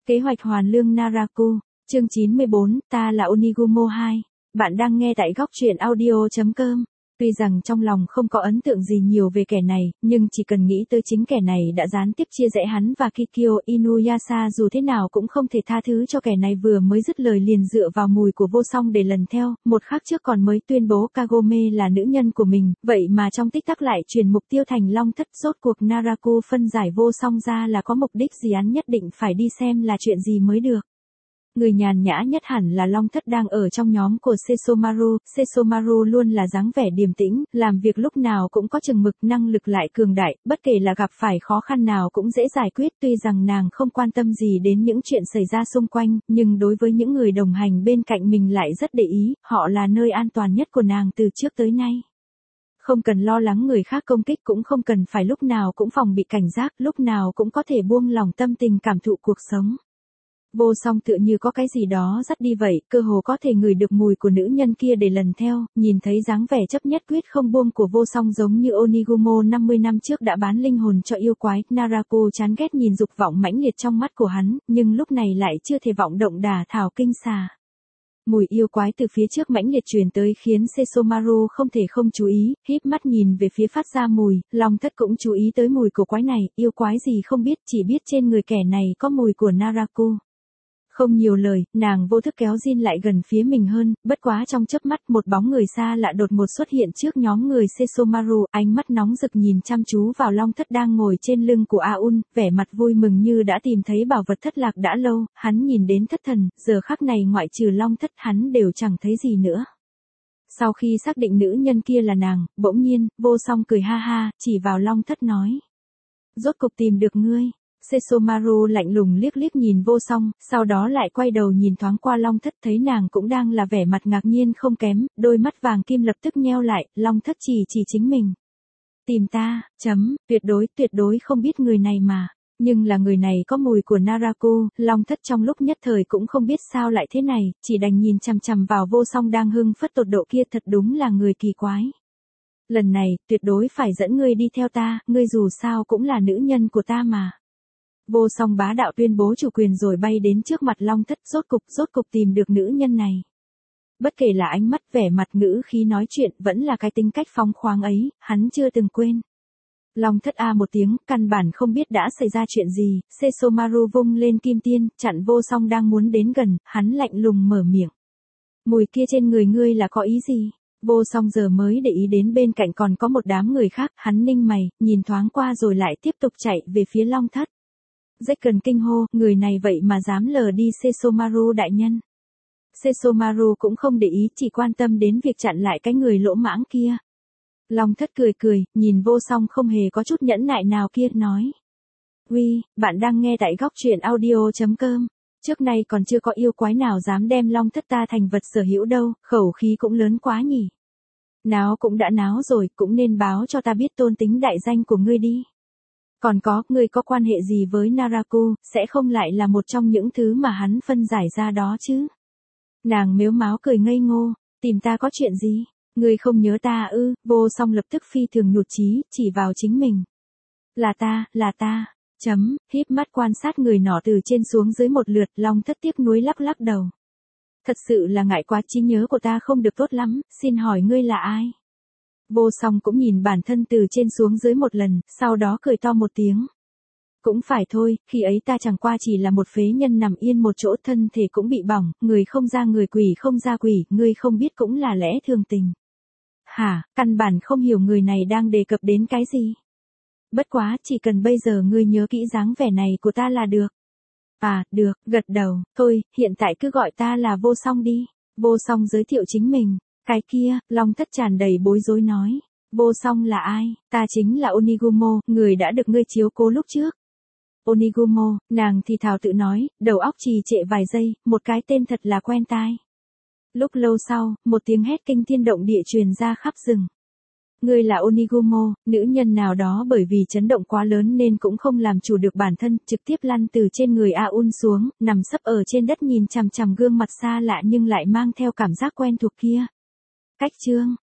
Kế hoạch hoàn lương Naraku, chương 94, ta là Onigumo 2. Bạn đang nghe tại góc truyện audio.com. Tuy rằng trong lòng không có ấn tượng gì nhiều về kẻ này, nhưng chỉ cần nghĩ tới chính kẻ này đã gián tiếp chia rẽ hắn và Kikyo Inuyasha, dù thế nào cũng không thể tha thứ cho kẻ này vừa mới dứt lời liền dựa vào mùi của vô song để lần theo, một khắc trước còn mới tuyên bố Kagome là nữ nhân của mình, vậy mà trong tích tắc lại chuyển mục tiêu thành Long Thất. Rốt cuộc Naraku phân giải vô song ra là có mục đích gì, hắn nhất định phải đi xem là chuyện gì mới được. Người nhàn nhã nhất hẳn là Long Thất đang ở trong nhóm của Sesomaru luôn là dáng vẻ điềm tĩnh, làm việc lúc nào cũng có chừng mực, năng lực lại cường đại, bất kể là gặp phải khó khăn nào cũng dễ giải quyết. Tuy rằng nàng không quan tâm gì đến những chuyện xảy ra xung quanh, nhưng đối với những người đồng hành bên cạnh mình lại rất để ý, họ là nơi an toàn nhất của nàng từ trước tới nay. Không cần lo lắng người khác công kích, cũng không cần phải lúc nào cũng phòng bị cảnh giác, lúc nào cũng có thể buông lỏng tâm tình cảm thụ cuộc sống. Vô song tựa như có cái gì đó dắt đi vậy, cơ hồ có thể ngửi được mùi của nữ nhân kia để lần theo, nhìn thấy dáng vẻ chấp nhất quyết không buông của vô song giống như Onigumo 50 năm trước đã bán linh hồn cho yêu quái. Naraku chán ghét nhìn dục vọng mãnh liệt trong mắt của hắn, nhưng lúc này lại chưa thể vọng động đả thảo kinh xà. Mùi yêu quái từ phía trước mãnh liệt truyền tới khiến Sesomaru không thể không chú ý, híp mắt nhìn về phía phát ra mùi. Long Thất cũng chú ý tới mùi của quái này, yêu quái gì không biết, chỉ biết trên người kẻ này có mùi của Naraku. Không nhiều lời, nàng vô thức kéo Jin lại gần phía mình hơn, bất quá trong chớp mắt một bóng người xa lạ đột ngột xuất hiện trước nhóm người Sesomaru, ánh mắt nóng rực nhìn chăm chú vào Long Thất đang ngồi trên lưng của Aun, vẻ mặt vui mừng như đã tìm thấy bảo vật thất lạc đã lâu, hắn nhìn đến thất thần, giờ khắc này ngoại trừ Long Thất hắn đều chẳng thấy gì nữa. Sau khi xác định nữ nhân kia là nàng, bỗng nhiên, vô song cười ha ha, chỉ vào Long Thất nói. Rốt cục tìm được ngươi. Sesomaru lạnh lùng liếc liếc nhìn vô song, sau đó lại quay đầu nhìn thoáng qua Long Thất, thấy nàng cũng đang là vẻ mặt ngạc nhiên không kém, đôi mắt vàng kim lập tức nheo lại. Long Thất chỉ chính mình. Tìm ta, tuyệt đối không biết người này mà. Nhưng là người này có mùi của Naraku. Long Thất trong lúc nhất thời cũng không biết sao lại thế này, chỉ đành nhìn chằm chằm vào vô song đang hưng phất tột độ kia, thật đúng là người kỳ quái. Lần này, tuyệt đối phải dẫn ngươi đi theo ta, ngươi dù sao cũng là nữ nhân của ta mà. Vô song bá đạo tuyên bố chủ quyền rồi bay đến trước mặt Long Thất, rốt cục tìm được nữ nhân này. Bất kể là ánh mắt, vẻ mặt, ngữ khí nói chuyện, vẫn là cái tính cách phóng khoáng ấy, hắn chưa từng quên. Long Thất a một tiếng, căn bản không biết đã xảy ra chuyện gì. Sesomaru vung lên kim tiên, chặn vô song đang muốn đến gần, hắn lạnh lùng mở miệng. Mùi kia trên người ngươi là có ý gì? Vô song giờ mới để ý đến bên cạnh còn có một đám người khác, hắn ninh mày, nhìn thoáng qua rồi lại tiếp tục chạy về phía Long Thất. Rách cần kinh hô, người này vậy mà dám lờ đi Sesomaru đại nhân. Sesomaru cũng không để ý, chỉ quan tâm đến việc chặn lại cái người lỗ mãng kia. Long Thất cười, nhìn vô song không hề có chút nhẫn nại nào kia, nói. Uy, bạn đang nghe tại góc truyện audio.com. Trước nay còn chưa có yêu quái nào dám đem Long Thất ta thành vật sở hữu đâu, khẩu khí cũng lớn quá nhỉ. Náo cũng đã náo rồi, cũng nên báo cho ta biết tôn tính đại danh của ngươi đi. Còn có, ngươi có quan hệ gì với Naraku, sẽ không lại là một trong những thứ mà hắn phân giải ra đó chứ? Nàng mếu máo cười ngây ngô, tìm ta có chuyện gì? Ngươi không nhớ ta ư? Vô song lập tức phi thường nhụt chí, chỉ vào chính mình. Là ta. Híp mắt quan sát người nọ từ trên xuống dưới một lượt. Long Thất tiếc nuối lắc đầu. Thật sự là ngại quá, trí nhớ của ta không được tốt lắm, xin hỏi ngươi là ai? Vô song cũng nhìn bản thân từ trên xuống dưới một lần, sau đó cười to một tiếng. Cũng phải thôi, khi ấy ta chẳng qua chỉ là một phế nhân nằm yên một chỗ, thân thể cũng bị bỏng, người không ra người, quỷ không ra quỷ, ngươi không biết cũng là lẽ thường tình. Hả, căn bản không hiểu người này đang đề cập đến cái gì. Bất quá, chỉ cần bây giờ ngươi nhớ kỹ dáng vẻ này của ta là được. À, được, gật đầu, thôi, hiện tại cứ gọi ta là Vô Song đi. Vô Song giới thiệu chính mình. Cái kia, Long Thất tràn đầy bối rối nói. Vô song là ai? Ta chính là Onigumo, người đã được ngươi chiếu cố lúc trước. Onigumo, nàng thì thào tự nói, đầu óc trì trệ vài giây, một cái tên thật là quen tai. Lúc lâu sau, một tiếng hét kinh thiên động địa truyền ra khắp rừng. Ngươi là Onigumo, nữ nhân nào đó bởi vì chấn động quá lớn nên cũng không làm chủ được bản thân, trực tiếp lăn từ trên người Aun xuống, nằm sấp ở trên đất nhìn chằm chằm gương mặt xa lạ nhưng lại mang theo cảm giác quen thuộc kia. Cách chương,